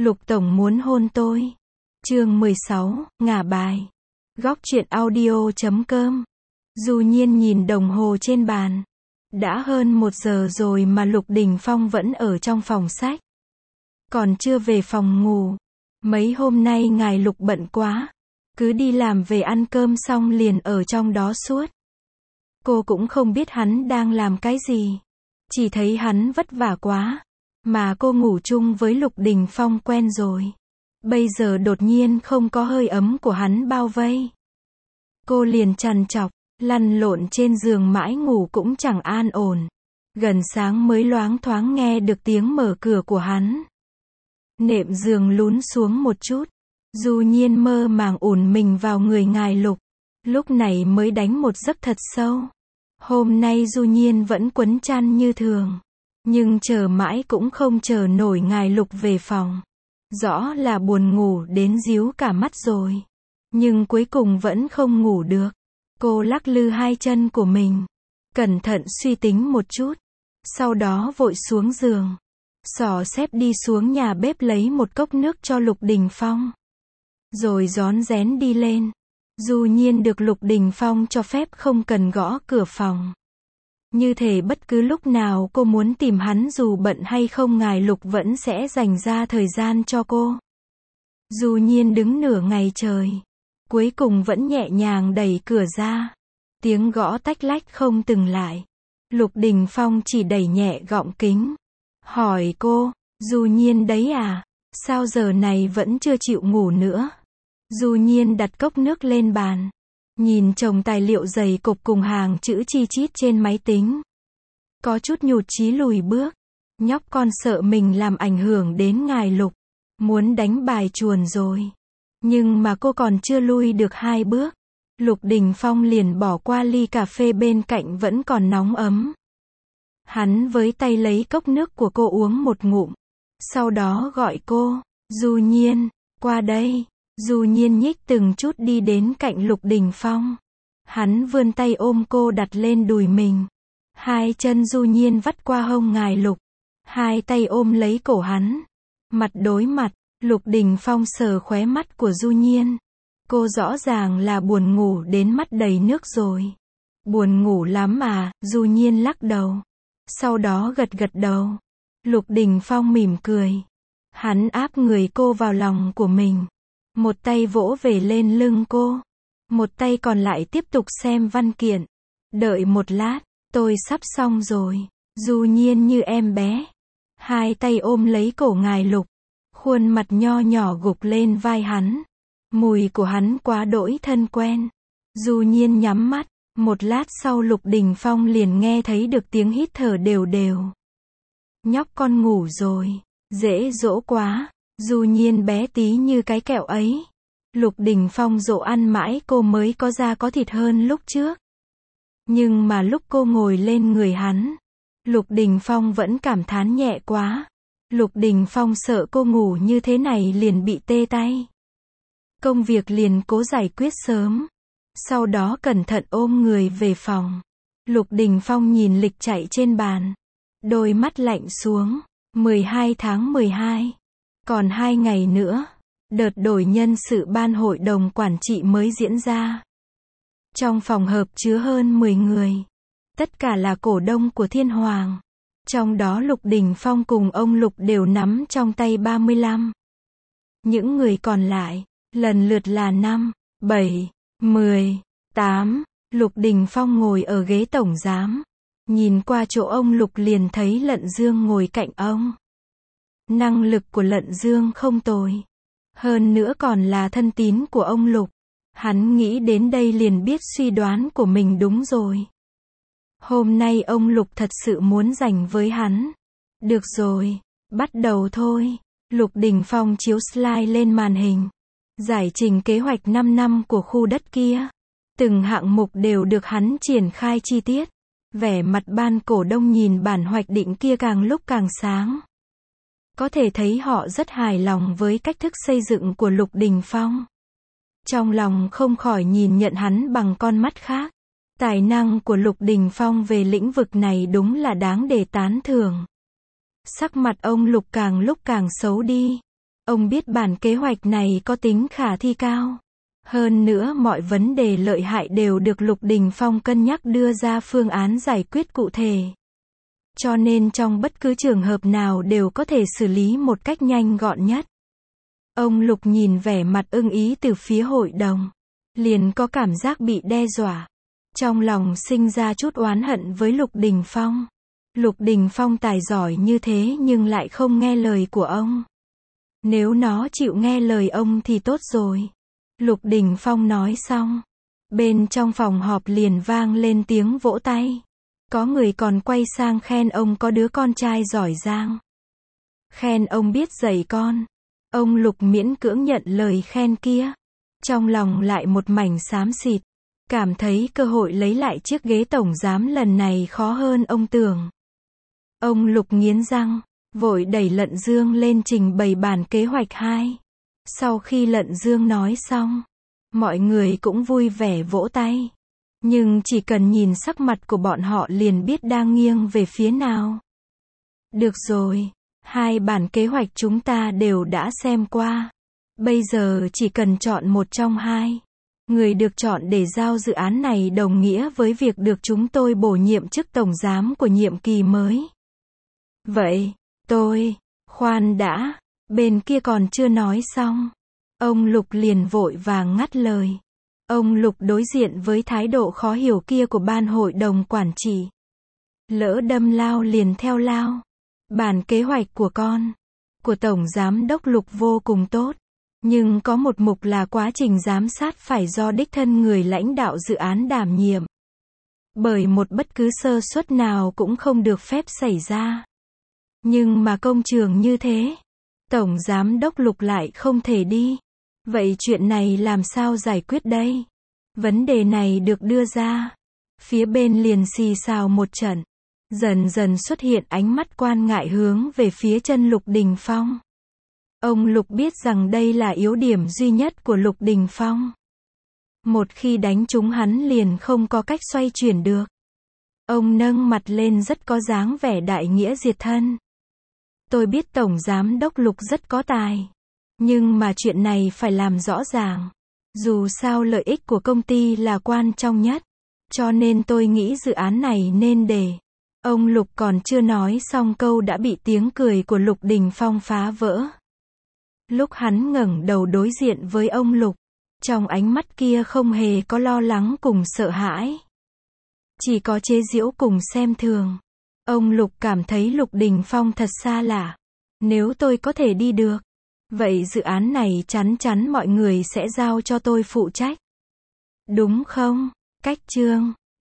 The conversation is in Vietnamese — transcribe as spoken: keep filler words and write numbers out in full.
Lục Tổng muốn hôn tôi. Chương mười sáu, ngả bài. Góc truyện audio chấm com. Du Nhiên nhìn đồng hồ trên bàn. Đã hơn một giờ rồi mà Lục Đình Phong vẫn ở trong phòng sách. Còn chưa về phòng ngủ. Mấy hôm nay ngài Lục bận quá. Cứ đi làm về ăn cơm xong liền ở trong đó suốt. Cô cũng không biết hắn đang làm cái gì. Chỉ thấy hắn vất vả quá. Mà cô ngủ chung với Lục Đình Phong quen rồi. Bây giờ đột nhiên không có hơi ấm của hắn bao vây. Cô liền trằn trọc, lăn lộn trên giường mãi ngủ cũng chẳng an ổn. Gần sáng mới loáng thoáng nghe được tiếng mở cửa của hắn. Nệm giường lún xuống một chút. Du Nhiên mơ màng ủn mình vào người ngài Lục. Lúc này mới đánh một giấc thật sâu. Hôm nay Du Nhiên vẫn quấn chăn như thường. Nhưng chờ mãi cũng không chờ nổi ngài Lục về phòng. Rõ là buồn ngủ đến díu cả mắt rồi. Nhưng cuối cùng vẫn không ngủ được. Cô lắc lư hai chân của mình. Cẩn thận suy tính một chút. Sau đó vội xuống giường. Xỏ xếp đi xuống nhà bếp lấy một cốc nước cho Lục Đình Phong. Rồi rón rén đi lên. Du Nhiên được Lục Đình Phong cho phép không cần gõ cửa phòng. Như thể bất cứ lúc nào cô muốn tìm hắn dù bận hay không ngài Lục vẫn sẽ dành ra thời gian cho cô. Du Nhiên đứng nửa ngày trời. Cuối cùng vẫn nhẹ nhàng đẩy cửa ra. Tiếng gõ tách lách không từng lại. Lục Đình Phong chỉ đẩy nhẹ gọng kính. Hỏi cô, Du Nhiên đấy à? Sao giờ này vẫn chưa chịu ngủ nữa? Du Nhiên đặt cốc nước lên bàn. Nhìn chồng tài liệu dày cộp cùng hàng chữ chi chít trên máy tính. Có chút nhụt chí lùi bước. Nhóc con sợ mình làm ảnh hưởng đến ngài Lục. Muốn đánh bài chuồn rồi. Nhưng mà cô còn chưa lui được hai bước. Lục Đình Phong liền bỏ qua ly cà phê bên cạnh vẫn còn nóng ấm. Hắn với tay lấy cốc nước của cô uống một ngụm. Sau đó gọi cô, Du Nhiên, qua đây. Du Nhiên nhích từng chút đi đến cạnh Lục Đình Phong. Hắn vươn tay ôm cô đặt lên đùi mình. Hai chân Du Nhiên vắt qua hông ngài Lục. Hai tay ôm lấy cổ hắn. Mặt đối mặt, Lục Đình Phong sờ khóe mắt của Du Nhiên. Cô rõ ràng là buồn ngủ đến mắt đầy nước rồi. Buồn ngủ lắm à, Du Nhiên lắc đầu. Sau đó gật gật đầu. Lục Đình Phong mỉm cười. Hắn áp người cô vào lòng của mình. Một tay vỗ về lên lưng cô. Một tay còn lại tiếp tục xem văn kiện. Đợi một lát, tôi sắp xong rồi. Du Nhiên như em bé. Hai tay ôm lấy cổ ngài Lục. Khuôn mặt nho nhỏ gục lên vai hắn. Mùi của hắn quá đỗi thân quen. Du Nhiên nhắm mắt. Một lát sau Lục Đình Phong liền nghe thấy được tiếng hít thở đều đều. Nhóc con ngủ rồi. Dễ dỗ quá. Du Nhiên bé tí như cái kẹo ấy. Lục Đình Phong dỗ ăn mãi cô mới có da có thịt hơn lúc trước. Nhưng mà lúc cô ngồi lên người hắn, Lục Đình Phong vẫn cảm thán nhẹ quá. Lục Đình Phong sợ cô ngủ như thế này liền bị tê tay. Công việc liền cố giải quyết sớm. Sau đó cẩn thận ôm người về phòng. Lục Đình Phong nhìn lịch chạy trên bàn. Đôi mắt lạnh xuống. mười hai tháng mười hai. Còn hai ngày nữa, đợt đổi nhân sự ban hội đồng quản trị mới diễn ra. Trong phòng họp chứa hơn mười người. Tất cả là cổ đông của Thiên Hoàng. Trong đó Lục Đình Phong cùng ông Lục đều nắm trong tay ba mươi lăm. Những người còn lại, lần lượt là năm, bảy, mười, tám. Lục Đình Phong ngồi ở ghế tổng giám. Nhìn qua chỗ ông Lục liền thấy Lận Dương ngồi cạnh ông. Năng lực của Lận Dương không tồi. Hơn nữa còn là thân tín của ông Lục. Hắn nghĩ đến đây liền biết suy đoán của mình đúng rồi. Hôm nay ông Lục thật sự muốn giành với hắn. Được rồi, bắt đầu thôi. Lục Đình Phong chiếu slide lên màn hình. Giải trình kế hoạch năm năm của khu đất kia. Từng hạng mục đều được hắn triển khai chi tiết. Vẻ mặt ban cổ đông nhìn bản hoạch định kia càng lúc càng sáng. Có thể thấy họ rất hài lòng với cách thức xây dựng của Lục Đình Phong. Trong lòng không khỏi nhìn nhận hắn bằng con mắt khác. Tài năng của Lục Đình Phong về lĩnh vực này đúng là đáng để tán thưởng. Sắc mặt ông Lục càng lúc càng xấu đi. Ông biết bản kế hoạch này có tính khả thi cao. Hơn nữa mọi vấn đề lợi hại đều được Lục Đình Phong cân nhắc đưa ra phương án giải quyết cụ thể. Cho nên trong bất cứ trường hợp nào đều có thể xử lý một cách nhanh gọn nhất. Ông Lục nhìn vẻ mặt ưng ý từ phía hội đồng, liền có cảm giác bị đe dọa. Trong lòng sinh ra chút oán hận với Lục Đình Phong. Lục Đình Phong tài giỏi như thế nhưng lại không nghe lời của ông. Nếu nó chịu nghe lời ông thì tốt rồi. Lục Đình Phong nói xong. Bên trong phòng họp liền vang lên tiếng vỗ tay. Có người còn quay sang khen ông có đứa con trai giỏi giang. Khen ông biết dạy con. Ông Lục miễn cưỡng nhận lời khen kia. Trong lòng lại một mảnh xám xịt. Cảm thấy cơ hội lấy lại chiếc ghế tổng giám lần này khó hơn ông tưởng. Ông Lục nghiến răng, vội đẩy Lận Dương lên trình bày bản kế hoạch hai. Sau khi Lận Dương nói xong, mọi người cũng vui vẻ vỗ tay. Nhưng chỉ cần nhìn sắc mặt của bọn họ liền biết đang nghiêng về phía nào. Được rồi, hai bản kế hoạch chúng ta đều đã xem qua. Bây giờ chỉ cần chọn một trong hai. Người được chọn để giao dự án này đồng nghĩa với việc được chúng tôi bổ nhiệm chức tổng giám của nhiệm kỳ mới. Vậy, tôi, khoan đã, bên kia còn chưa nói xong. Ông Lục liền vội vàng ngắt lời. Ông Lục đối diện với thái độ khó hiểu kia của ban hội đồng quản trị. Lỡ đâm lao liền theo lao. Bản kế hoạch của con, của Tổng Giám đốc Lục vô cùng tốt. Nhưng có một mục là quá trình giám sát phải do đích thân người lãnh đạo dự án đảm nhiệm. Bởi một bất cứ sơ suất nào cũng không được phép xảy ra. Nhưng mà công trường như thế, Tổng Giám đốc Lục lại không thể đi. Vậy chuyện này làm sao giải quyết đây? Vấn đề này được đưa ra. Phía bên liền xì xào một trận. Dần dần xuất hiện ánh mắt quan ngại hướng về phía chân Lục Đình Phong. Ông Lục biết rằng đây là yếu điểm duy nhất của Lục Đình Phong. Một khi đánh trúng hắn liền không có cách xoay chuyển được. Ông nâng mặt lên rất có dáng vẻ đại nghĩa diệt thân. Tôi biết Tổng Giám đốc Lục rất có tài. Nhưng mà chuyện này phải làm rõ ràng. Dù sao lợi ích của công ty là quan trọng nhất. Cho nên tôi nghĩ dự án này nên để. Ông Lục còn chưa nói xong câu đã bị tiếng cười của Lục Đình Phong phá vỡ. Lúc hắn ngẩng đầu đối diện với ông Lục, trong ánh mắt kia không hề có lo lắng cùng sợ hãi. Chỉ có chế giễu cùng xem thường. Ông Lục cảm thấy Lục Đình Phong thật xa lạ. Nếu tôi có thể đi được, vậy dự án này chắn chắn mọi người sẽ giao cho tôi phụ trách. Đúng không? Cách chương